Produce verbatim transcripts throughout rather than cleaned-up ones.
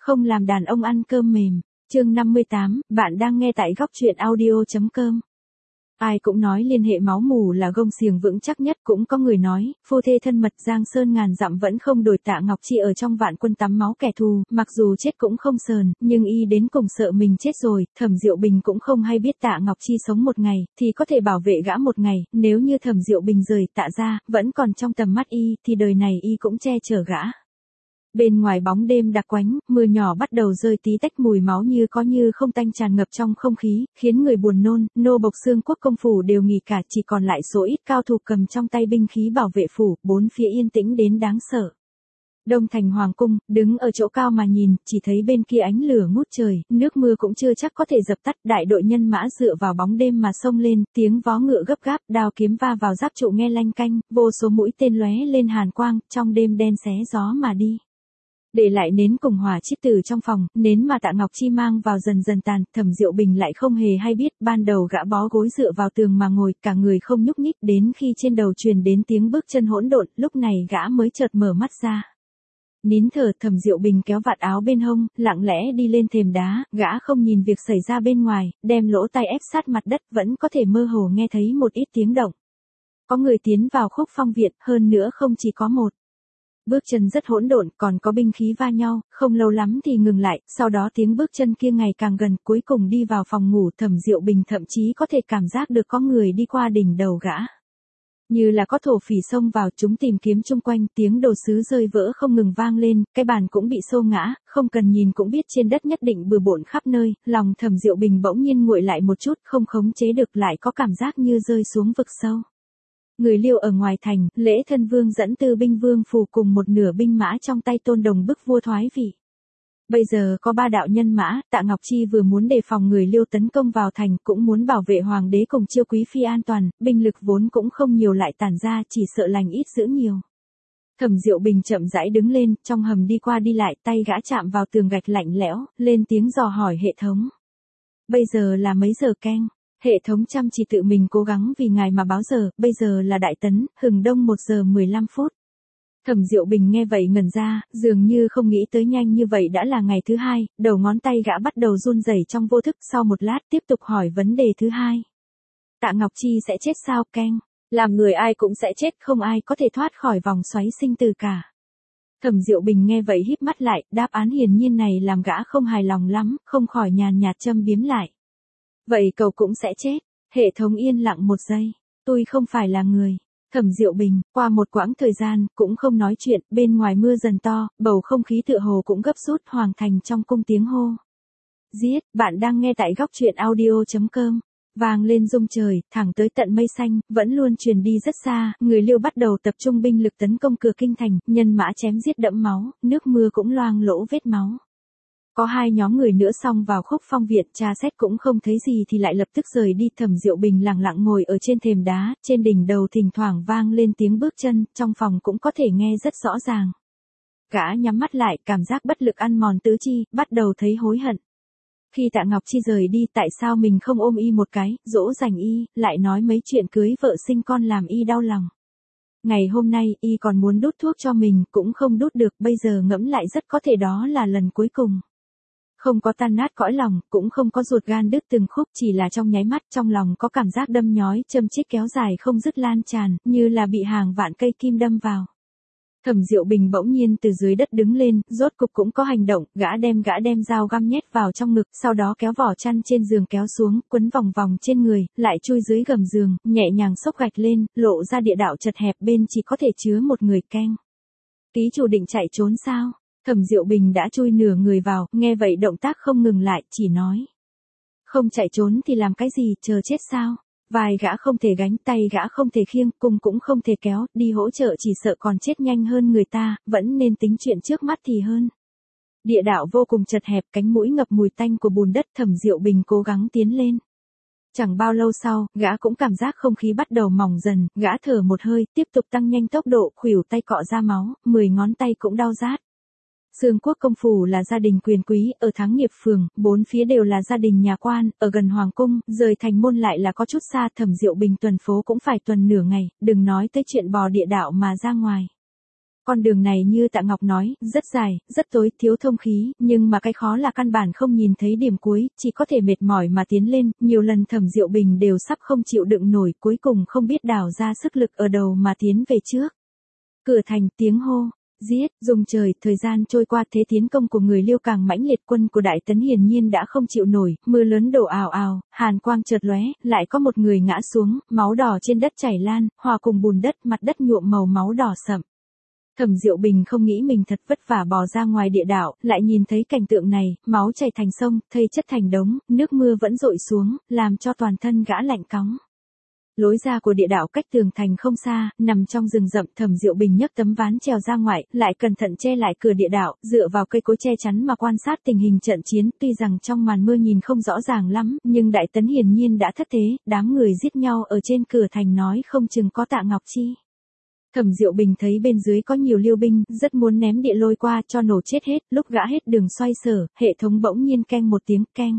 Không làm đàn ông ăn cơm mềm. Chương năm mươi tám, bạn đang nghe tại góc truyện audio chấm com. Ai cũng nói liên hệ máu mủ là gông xiềng vững chắc nhất, cũng có người nói, phu thê thân mật Giang Sơn ngàn dặm vẫn không đổi Tạ Ngọc Chi ở trong vạn quân tắm máu kẻ thù, mặc dù chết cũng không sờn, nhưng y đến cùng sợ mình chết rồi, Thẩm Diệu Bình cũng không hay biết Tạ Ngọc Chi sống một ngày, thì có thể bảo vệ gã một ngày, nếu như Thẩm Diệu Bình rời Tạ ra, vẫn còn trong tầm mắt y, thì đời này y cũng che chở gã. Bên ngoài bóng đêm đặc quánh, mưa nhỏ bắt đầu rơi tí tách, mùi máu như có như không tanh tràn ngập trong không khí, khiến người buồn nôn. Nô bộc Xương Quốc công phủ đều nghỉ cả, chỉ còn lại số ít cao thủ cầm trong tay binh khí bảo vệ phủ, bốn phía yên tĩnh đến đáng sợ. Đông thành hoàng cung, đứng ở chỗ cao mà nhìn, chỉ thấy bên kia ánh lửa ngút trời, nước mưa cũng chưa chắc có thể dập tắt, đại đội nhân mã dựa vào bóng đêm mà xông lên, tiếng vó ngựa gấp gáp, đao kiếm va vào giáp trụ nghe lanh canh, vô số mũi tên lóe lên hàn quang, trong đêm đen xé gió mà đi. Để lại nến cùng hỏa chiết từ trong phòng, nến mà Tạ Ngọc Chi mang vào dần dần tàn, Thẩm Diệu Bình lại không hề hay biết, ban đầu gã bó gối dựa vào tường mà ngồi, cả người không nhúc nhích, đến khi trên đầu truyền đến tiếng bước chân hỗn độn, lúc này gã mới chợt mở mắt ra. Nín thở, Thẩm Diệu Bình kéo vạt áo bên hông, lặng lẽ đi lên thềm đá, gã không nhìn việc xảy ra bên ngoài, đem lỗ tai ép sát mặt đất, vẫn có thể mơ hồ nghe thấy một ít tiếng động. Có người tiến vào Khúc Phong viện, hơn nữa không chỉ có một. Bước chân rất hỗn độn, còn có binh khí va nhau, không lâu lắm thì ngừng lại, sau đó tiếng bước chân kia ngày càng gần, cuối cùng đi vào phòng ngủ. Thẩm Diệu Bình thậm chí có thể cảm giác được có người đi qua đỉnh đầu gã. Như là có thổ phỉ xông vào, chúng tìm kiếm chung quanh, tiếng đồ sứ rơi vỡ không ngừng vang lên, cái bàn cũng bị xô ngã, không cần nhìn cũng biết trên đất nhất định bừa bộn khắp nơi, lòng Thẩm Diệu Bình bỗng nhiên nguội lại một chút, không khống chế được, lại có cảm giác như rơi xuống vực sâu. Người Liêu ở ngoài thành, Lễ Thân Vương dẫn Tư binh vương phủ cùng một nửa binh mã trong tay Tôn Đồng bức vua thoái vị. Bây giờ có ba đạo nhân mã, Tạ Ngọc Chi vừa muốn đề phòng người Liêu tấn công vào thành, cũng muốn bảo vệ hoàng đế cùng chiêu quý phi an toàn, binh lực vốn cũng không nhiều lại tản ra, chỉ sợ lành ít giữ nhiều. Thẩm Diệu Bình chậm rãi đứng lên, trong hầm đi qua đi lại, tay gã chạm vào tường gạch lạnh lẽo, lên tiếng dò hỏi hệ thống. Bây giờ là mấy giờ keng? Hệ thống chăm chỉ tự mình cố gắng vì ngài mà báo giờ, bây giờ là đại tấn, hừng đông một giờ mười lăm phút. Thẩm Diệu Bình nghe vậy ngẩn ra, dường như không nghĩ tới nhanh như vậy đã là ngày thứ hai, đầu ngón tay gã bắt đầu run rẩy trong vô thức, sau một lát tiếp tục hỏi vấn đề thứ hai. Tạ Ngọc Chi sẽ chết sao keng? Làm người ai cũng sẽ chết, không ai có thể thoát khỏi vòng xoáy sinh tử cả. Thẩm Diệu Bình nghe vậy híp mắt lại, đáp án hiển nhiên này làm gã không hài lòng lắm, không khỏi nhàn nhạt châm biếm lại. Vậy cậu cũng sẽ chết. Hệ thống yên lặng một giây. Tôi không phải là người. Thẩm Diệu Bình, qua một quãng thời gian, cũng không nói chuyện, bên ngoài mưa dần to, bầu không khí tựa hồ cũng gấp rút, hoàng thành trong cung tiếng hô. Giết, bạn đang nghe tại góc truyện audio chấm com. Vang lên rung trời, thẳng tới tận mây xanh, vẫn luôn truyền đi rất xa, người Liêu bắt đầu tập trung binh lực tấn công cửa kinh thành, nhân mã chém giết đẫm máu, nước mưa cũng loang lỗ vết máu. Có hai nhóm người nữa xông vào Khúc Phong viện, tra xét cũng không thấy gì thì lại lập tức rời đi. Thẩm Diệu Bình lặng lặng ngồi ở trên thềm đá, trên đỉnh đầu thỉnh thoảng vang lên tiếng bước chân, trong phòng cũng có thể nghe rất rõ ràng. Gã nhắm mắt lại, cảm giác bất lực ăn mòn tứ chi, bắt đầu thấy hối hận. Khi Tạ Ngọc Chi rời đi, tại sao mình không ôm y một cái, dỗ dành y, lại nói mấy chuyện cưới vợ sinh con làm y đau lòng. Ngày hôm nay, y còn muốn đút thuốc cho mình, cũng không đút được, bây giờ ngẫm lại rất có thể đó là lần cuối cùng. Không có tan nát cõi lòng, cũng không có ruột gan đứt từng khúc, chỉ là trong nháy mắt trong lòng có cảm giác đâm nhói, châm chích kéo dài không dứt lan tràn, như là bị hàng vạn cây kim đâm vào. Thẩm Diệu Bình bỗng nhiên từ dưới đất đứng lên, rốt cục cũng có hành động, gã đem gã đem dao găm nhét vào trong ngực, sau đó kéo vỏ chăn trên giường kéo xuống, quấn vòng vòng trên người, lại chui dưới gầm giường, nhẹ nhàng xốc gạch lên, lộ ra địa đạo chật hẹp bên chỉ có thể chứa một người keng. Ký chủ định chạy trốn sao? Thẩm Diệu Bình đã chui nửa người vào, nghe vậy động tác không ngừng lại, chỉ nói. Không chạy trốn thì làm cái gì, chờ chết sao? Vai gã không thể gánh, tay gã không thể khiêng, cung cũng không thể kéo, đi hỗ trợ chỉ sợ còn chết nhanh hơn người ta, vẫn nên tính chuyện trước mắt thì hơn. Địa đạo vô cùng chật hẹp, cánh mũi ngập mùi tanh của bùn đất. Thẩm Diệu Bình cố gắng tiến lên. Chẳng bao lâu sau, gã cũng cảm giác không khí bắt đầu mỏng dần, gã thở một hơi, tiếp tục tăng nhanh tốc độ, khuỷu tay cọ ra máu, mười ngón tay cũng đau rát. Xương Quốc công phủ là gia đình quyền quý, ở Thắng Nghiệp phường, bốn phía đều là gia đình nhà quan, ở gần hoàng cung, rời thành môn lại là có chút xa. Thẩm Diệu Bình tuần phố cũng phải tuần nửa ngày, đừng nói tới chuyện bò địa đạo mà ra ngoài. Con đường này như Tạ Ngọc nói, rất dài, rất tối, thiếu thông khí, nhưng mà cái khó là căn bản không nhìn thấy điểm cuối, chỉ có thể mệt mỏi mà tiến lên, nhiều lần Thẩm Diệu Bình đều sắp không chịu đựng nổi, cuối cùng không biết đảo ra sức lực ở đầu mà tiến về trước. Cửa thành, tiếng hô, giết, dùng trời, thời gian trôi qua, thế tiến công của người Liêu càng mãnh liệt, quân của Đại Tấn hiển nhiên đã không chịu nổi, mưa lớn đổ ào ào, hàn quang chợt lóe, lại có một người ngã xuống, máu đỏ trên đất chảy lan, hòa cùng bùn đất, mặt đất nhuộm màu máu đỏ sậm. Thẩm Diệu Bình không nghĩ mình thật vất vả bò ra ngoài địa đạo, lại nhìn thấy cảnh tượng này, máu chảy thành sông, thây chất thành đống, nước mưa vẫn dội xuống, làm cho toàn thân gã lạnh cóng. Lối ra của địa đạo cách tường thành không xa, nằm trong rừng rậm, Thẩm Diệu Bình nhấc tấm ván trèo ra ngoài, lại cẩn thận che lại cửa địa đạo, dựa vào cây cối che chắn mà quan sát tình hình trận chiến, tuy rằng trong màn mưa nhìn không rõ ràng lắm, nhưng Đại Tấn hiển nhiên đã thất thế, đám người giết nhau ở trên cửa thành nói không chừng có Tạ Ngọc Chi. Thẩm Diệu Bình thấy bên dưới có nhiều Liêu binh, rất muốn ném địa lôi qua cho nổ chết hết, lúc gã hết đường xoay sở, hệ thống bỗng nhiên keng một tiếng keng.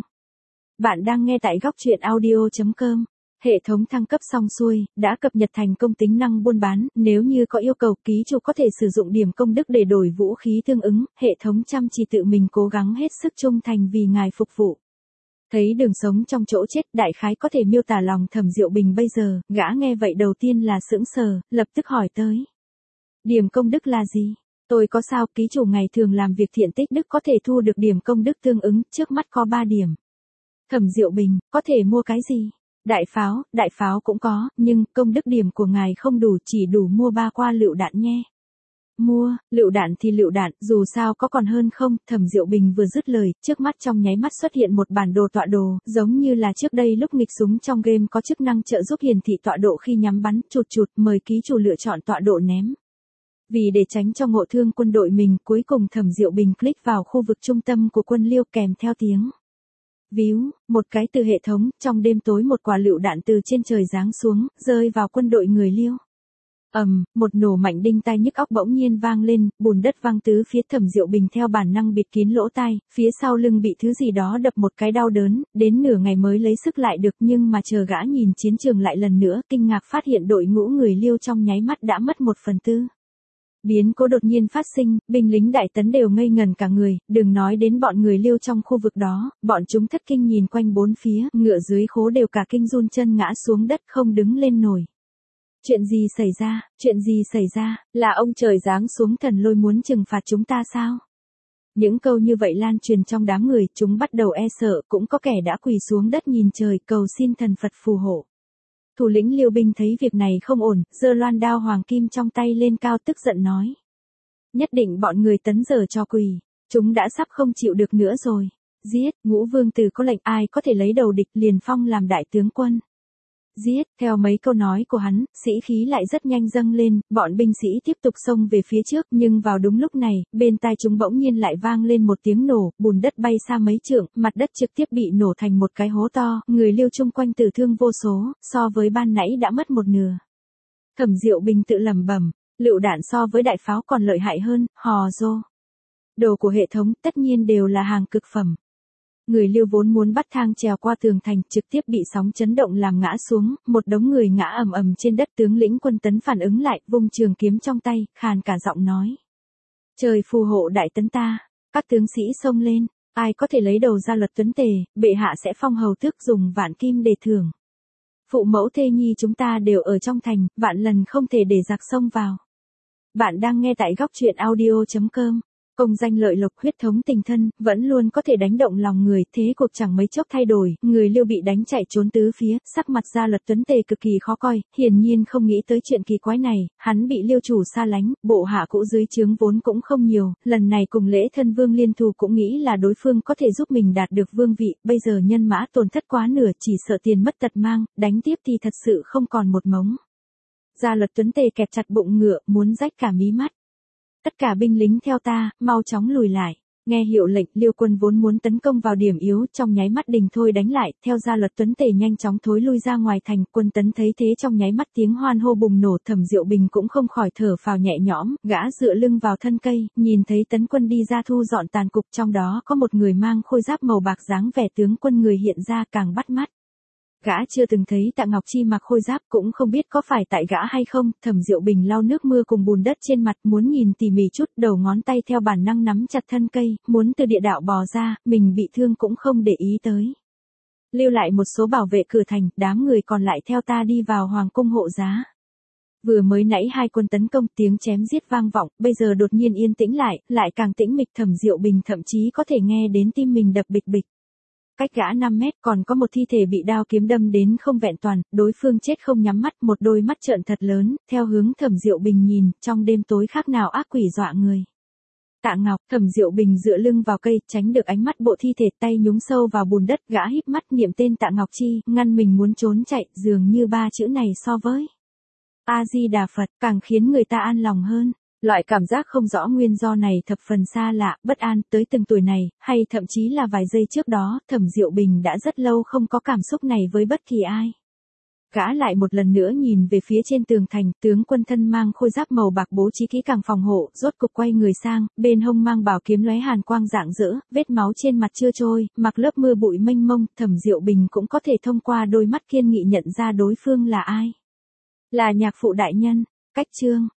Bạn đang nghe tại góc truyện audio chấm com. Hệ thống thăng cấp xong xuôi, đã cập nhật thành công tính năng buôn bán, nếu như có yêu cầu ký chủ có thể sử dụng điểm công đức để đổi vũ khí tương ứng, hệ thống chăm chỉ tự mình cố gắng hết sức trung thành vì ngài phục vụ. Thấy đường sống trong chỗ chết, đại khái có thể miêu tả lòng Thẩm Diệu Bình bây giờ, gã nghe vậy đầu tiên là sững sờ, lập tức hỏi tới. Điểm công đức là gì? Tôi có sao, ký chủ ngày thường làm việc thiện tích đức có thể thu được điểm công đức tương ứng, trước mắt có ba điểm. Thẩm Diệu Bình, có thể mua cái gì? Đại pháo, đại pháo cũng có, nhưng công đức điểm của ngài không đủ, chỉ đủ mua ba qua lựu đạn nhé. Mua, lựu đạn thì lựu đạn, dù sao có còn hơn không, Thẩm Diệu Bình vừa dứt lời, trước mắt trong nháy mắt xuất hiện một bản đồ tọa đồ, giống như là trước đây lúc nghịch súng trong game có chức năng trợ giúp hiển thị tọa độ khi nhắm bắn, chụt chụt, mời ký chủ lựa chọn tọa độ ném. Vì để tránh cho ngộ thương quân đội mình, cuối cùng Thẩm Diệu Bình click vào khu vực trung tâm của quân Liêu kèm theo tiếng. Víu, một cái từ hệ thống, trong đêm tối một quả lựu đạn từ trên trời giáng xuống, rơi vào quân đội người Liêu. Ầm, um, một nổ mạnh đinh tai nhức óc bỗng nhiên vang lên, bùn đất văng tứ phía, Thẩm Diệu Bình theo bản năng bịt kín lỗ tai, phía sau lưng bị thứ gì đó đập một cái đau đớn, đến nửa ngày mới lấy sức lại được, nhưng mà chờ gã nhìn chiến trường lại lần nữa, kinh ngạc phát hiện đội ngũ người Liêu trong nháy mắt đã mất một phần tư. Biến cố đột nhiên phát sinh, binh lính Đại Tấn đều ngây ngần cả người, đừng nói đến bọn người Liêu trong khu vực đó, bọn chúng thất kinh nhìn quanh bốn phía, ngựa dưới khố đều cả kinh run chân ngã xuống đất không đứng lên nổi. Chuyện gì xảy ra, chuyện gì xảy ra, là ông trời giáng xuống thần lôi muốn trừng phạt chúng ta sao? Những câu như vậy lan truyền trong đám người, chúng bắt đầu e sợ, cũng có kẻ đã quỳ xuống đất nhìn trời cầu xin thần Phật phù hộ. Thủ lĩnh Liêu binh thấy việc này không ổn, giơ loan đao hoàng kim trong tay lên cao tức giận nói. Nhất định bọn người Tấn giờ cho quỳ, chúng đã sắp không chịu được nữa rồi. Giết, Ngũ Vương Tử có lệnh ai có thể lấy đầu địch liền phong làm đại tướng quân. Giết, theo mấy câu nói của hắn, sĩ khí lại rất nhanh dâng lên, bọn binh sĩ tiếp tục xông về phía trước, nhưng vào đúng lúc này, bên tai chúng bỗng nhiên lại vang lên một tiếng nổ, bùn đất bay xa mấy trượng, mặt đất trực tiếp bị nổ thành một cái hố to, người Liêu chung quanh tử thương vô số, so với ban nãy đã mất một nửa. Thẩm Diệu Bình tự lẩm bẩm, lựu đạn so với đại pháo còn lợi hại hơn, hò rô. Đồ của hệ thống tất nhiên đều là hàng cực phẩm. Người Liêu vốn muốn bắt thang trèo qua tường thành, trực tiếp bị sóng chấn động làm ngã xuống, một đống người ngã ầm ầm trên đất, tướng lĩnh quân Tấn phản ứng lại, vung trường kiếm trong tay, khàn cả giọng nói. Trời phù hộ Đại Tấn ta, các tướng sĩ xông lên, ai có thể lấy đầu ra luật Tuấn Tề, bệ hạ sẽ phong hầu tước dùng vạn kim để thưởng. Phụ mẫu thê nhi chúng ta đều ở trong thành, vạn lần không thể để giặc xông vào. Bạn đang nghe tại góc truyện audio chấm com. Công danh lợi lộc huyết thống tình thân, vẫn luôn có thể đánh động lòng người, thế cuộc chẳng mấy chốc thay đổi, người Liêu bị đánh chạy trốn tứ phía, sắc mặt Gia Luật Tuấn Tề cực kỳ khó coi, hiển nhiên không nghĩ tới chuyện kỳ quái này, hắn bị Liêu chủ xa lánh, bộ hạ cũ dưới trướng vốn cũng không nhiều, lần này cùng Lễ Thân Vương liên thù cũng nghĩ là đối phương có thể giúp mình đạt được vương vị, bây giờ nhân mã tổn thất quá nửa, chỉ sợ tiền mất tật mang, đánh tiếp thì thật sự không còn một mống. Gia Luật Tuấn Tề kẹp chặt bụng ngựa, muốn rách cả mí mắt. Tất cả binh lính theo ta, mau chóng lùi lại. Nghe hiệu lệnh, Liêu quân vốn muốn tấn công vào điểm yếu, trong nháy mắt đình thôi đánh lại, theo Gia Luật Tuấn Tề nhanh chóng thối lui ra ngoài thành, quân Tấn thấy thế trong nháy mắt tiếng hoan hô bùng nổ, Thẩm Diệu Bình cũng không khỏi thở phào nhẹ nhõm, gã dựa lưng vào thân cây, nhìn thấy tấn quân đi ra thu dọn tàn cục, trong đó có một người mang khôi giáp màu bạc dáng vẻ tướng quân người hiện ra càng bắt mắt. Gã chưa từng thấy Tạ Ngọc Chi mặc khôi giáp, cũng không biết có phải tại gã hay không. Thẩm Diệu Bình lau nước mưa cùng bùn đất trên mặt, muốn nhìn tỉ mỉ chút, đầu ngón tay theo bản năng nắm chặt thân cây, muốn từ địa đạo bò ra, mình bị thương cũng không để ý tới. Lưu lại một số bảo vệ cửa thành, đám người còn lại theo ta đi vào hoàng cung hộ giá. Vừa mới nãy hai quân tấn công, tiếng chém giết vang vọng, bây giờ đột nhiên yên tĩnh lại, lại càng tĩnh mịch. Thẩm Diệu Bình thậm chí có thể nghe đến tim mình đập bịch bịch. Cách gã năm mét còn có một thi thể bị đao kiếm đâm đến không vẹn toàn, đối phương chết không nhắm mắt, một đôi mắt trợn thật lớn, theo hướng Thẩm Diệu Bình nhìn, trong đêm tối khác nào ác quỷ dọa người. Tạ Ngọc, Thẩm Diệu Bình dựa lưng vào cây, tránh được ánh mắt bộ thi thể, tay nhúng sâu vào bùn đất, gã híp mắt niệm tên Tạ Ngọc Chi, ngăn mình muốn trốn chạy, dường như ba chữ này so với A Di Đà Phật càng khiến người ta an lòng hơn. Loại cảm giác không rõ nguyên do này thập phần xa lạ, bất an, tới từng tuổi này, hay thậm chí là vài giây trước đó, Thẩm Diệu Bình đã rất lâu không có cảm xúc này với bất kỳ ai. Gã lại một lần nữa nhìn về phía trên tường thành, tướng quân thân mang khôi giáp màu bạc bố trí kỹ càng phòng hộ, rốt cục quay người sang, bên hông mang bảo kiếm lóe hàn quang rạng rỡ, vết máu trên mặt chưa trôi, mặc lớp mưa bụi mênh mông, Thẩm Diệu Bình cũng có thể thông qua đôi mắt kiên nghị nhận ra đối phương là ai. Là nhạc phụ đại nhân. Cách chương